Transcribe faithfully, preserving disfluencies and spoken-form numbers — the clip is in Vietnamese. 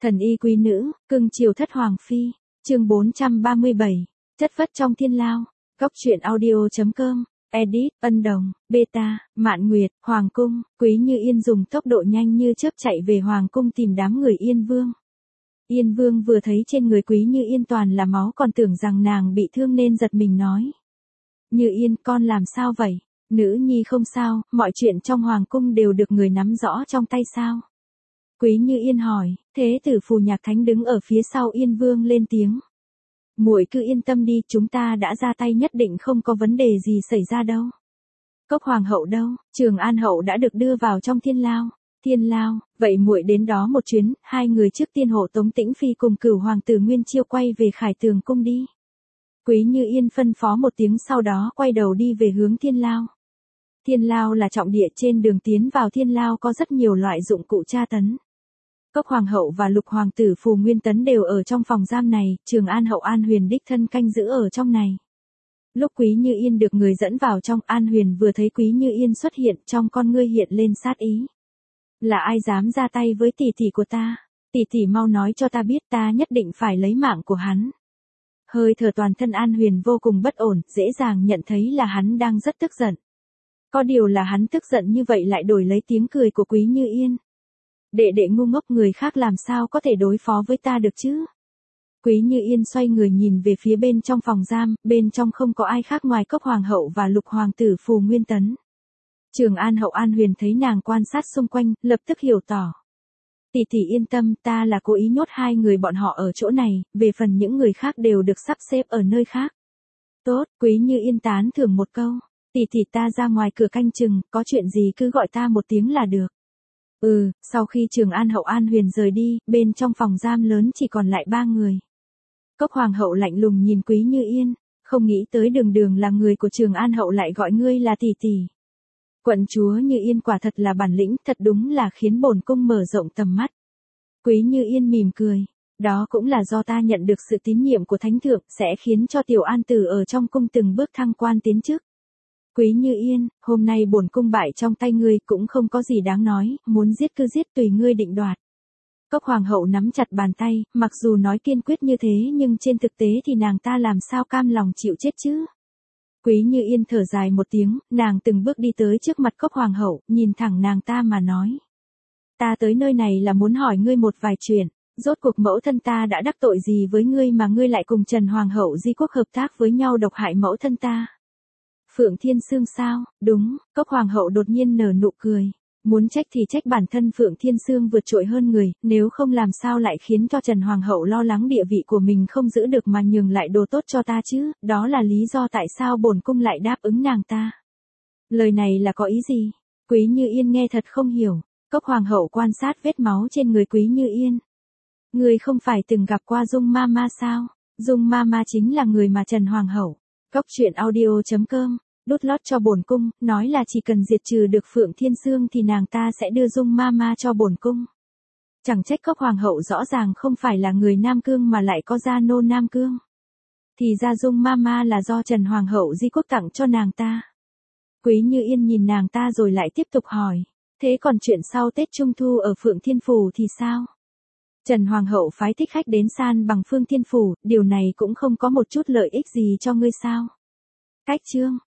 Thần y quý nữ, cưng chiều thất hoàng phi, chương bốn trăm ba mươi bảy, chất vất trong thiên lao, góc truyện audio.com, edit, Ân Đồng, Beta, Mạn Nguyệt, Hoàng cung, Quý Như Yên dùng tốc độ nhanh như chớp chạy về Hoàng cung tìm đám người Yên Vương. Yên Vương vừa thấy trên người Quý Như Yên toàn là máu còn tưởng rằng nàng bị thương nên giật mình nói. Như Yên, con làm sao vậy? Nữ nhi không sao, mọi chuyện trong Hoàng cung đều được người nắm rõ trong tay sao? Quý Như Yên hỏi, thế tử Phù Nhạc Thánh đứng ở phía sau Yên Vương lên tiếng. Muội cứ yên tâm đi, chúng ta đã ra tay nhất định không có vấn đề gì xảy ra đâu. Cốc Hoàng hậu đâu? Trường An hậu đã được đưa vào trong thiên lao. Thiên lao, vậy muội đến đó một chuyến, hai người trước tiên hộ Tống Tĩnh Phi cùng Cửu hoàng tử Nguyên Chiêu quay về Khải Tường cung đi. Quý Như Yên phân phó một tiếng sau đó quay đầu đi về hướng thiên lao. Thiên lao là trọng địa, trên đường tiến vào thiên lao có rất nhiều loại dụng cụ tra tấn. Cốc Hoàng hậu và Lục hoàng tử Phù Nguyên Tấn đều ở trong phòng giam này, Trường An hậu An Huyền đích thân canh giữ ở trong này. Lúc Quý Như Yên được người dẫn vào trong, An Huyền vừa thấy Quý Như Yên xuất hiện, trong con ngươi hiện lên sát ý. Là ai dám ra tay với tỷ tỷ của ta? Tỷ tỷ mau nói cho ta biết, ta nhất định phải lấy mạng của hắn. Hơi thở toàn thân An Huyền vô cùng bất ổn, dễ dàng nhận thấy là hắn đang rất tức giận. Có điều là hắn tức giận như vậy lại đổi lấy tiếng cười của Quý Như Yên. Đệ đệ ngu ngốc, người khác làm sao có thể đối phó với ta được chứ? Quý Như Yên xoay người nhìn về phía bên trong phòng giam, bên trong không có ai khác ngoài Cốc Hoàng hậu và Lục hoàng tử Phù Nguyên Tấn. Trường An hậu An Huyền thấy nàng quan sát xung quanh, lập tức hiểu tỏ. Tỷ tỷ yên tâm, ta là cố ý nhốt hai người bọn họ ở chỗ này, về phần những người khác đều được sắp xếp ở nơi khác. Tốt, Quý Như Yên tán thưởng một câu. Tỷ tỷ ta ra ngoài cửa canh chừng, có chuyện gì cứ gọi ta một tiếng là được. Ừ, sau khi Trường An hậu An Huyền rời đi, bên trong phòng giam lớn chỉ còn lại ba người. Cốc Hoàng hậu lạnh lùng nhìn Quý Như Yên, không nghĩ tới đường đường là người của Trường An hậu lại gọi ngươi là tỷ tỷ. Quận chúa Như Yên quả thật là bản lĩnh, thật đúng là khiến bổn cung mở rộng tầm mắt. Quý Như Yên mỉm cười, đó cũng là do ta nhận được sự tín nhiệm của thánh thượng, sẽ khiến cho tiểu an tử ở trong cung từng bước thăng quan tiến chức. Quý Như Yên, hôm nay bổn cung bại trong tay ngươi cũng không có gì đáng nói, muốn giết cứ giết tùy ngươi định đoạt. Cốc Hoàng hậu nắm chặt bàn tay, mặc dù nói kiên quyết như thế nhưng trên thực tế thì nàng ta làm sao cam lòng chịu chết chứ. Quý Như Yên thở dài một tiếng, nàng từng bước đi tới trước mặt Cốc Hoàng hậu, nhìn thẳng nàng ta mà nói. Ta tới nơi này là muốn hỏi ngươi một vài chuyện, rốt cuộc mẫu thân ta đã đắc tội gì với ngươi mà ngươi lại cùng Trần Hoàng hậu Di Quốc hợp tác với nhau độc hại mẫu thân ta? Phượng Thiên Sương sao? Đúng, Cốc Hoàng hậu đột nhiên nở nụ cười. Muốn trách thì trách bản thân Phượng Thiên Sương vượt trội hơn người, nếu không làm sao lại khiến cho Trần Hoàng hậu lo lắng địa vị của mình không giữ được mà nhường lại đồ tốt cho ta chứ, đó là lý do tại sao bổn cung lại đáp ứng nàng ta. Lời này là có ý gì? Quý Như Yên nghe thật không hiểu. Cốc Hoàng hậu quan sát vết máu trên người Quý Như Yên. Người không phải từng gặp qua Dung Mama sao? Dung Mama chính là người mà Trần Hoàng hậu. Góc truyện audio.com, đút lót cho bổn cung, nói là chỉ cần diệt trừ được Phượng Thiên Sương thì nàng ta sẽ đưa Dung Mama cho bổn cung. Chẳng trách Cốc Hoàng hậu rõ ràng không phải là người Nam Cương mà lại có gia nô Nam Cương. Thì ra Dung Mama là do Trần Hoàng hậu Di Quốc tặng cho nàng ta. Quý Như Yên nhìn nàng ta rồi lại tiếp tục hỏi, thế còn chuyện sau Tết Trung Thu ở Phượng Thiên Phủ thì sao? Trần Hoàng hậu phái thích khách đến san bằng Phương Thiên Phủ, điều này cũng không có một chút lợi ích gì cho ngươi sao? Cách chương,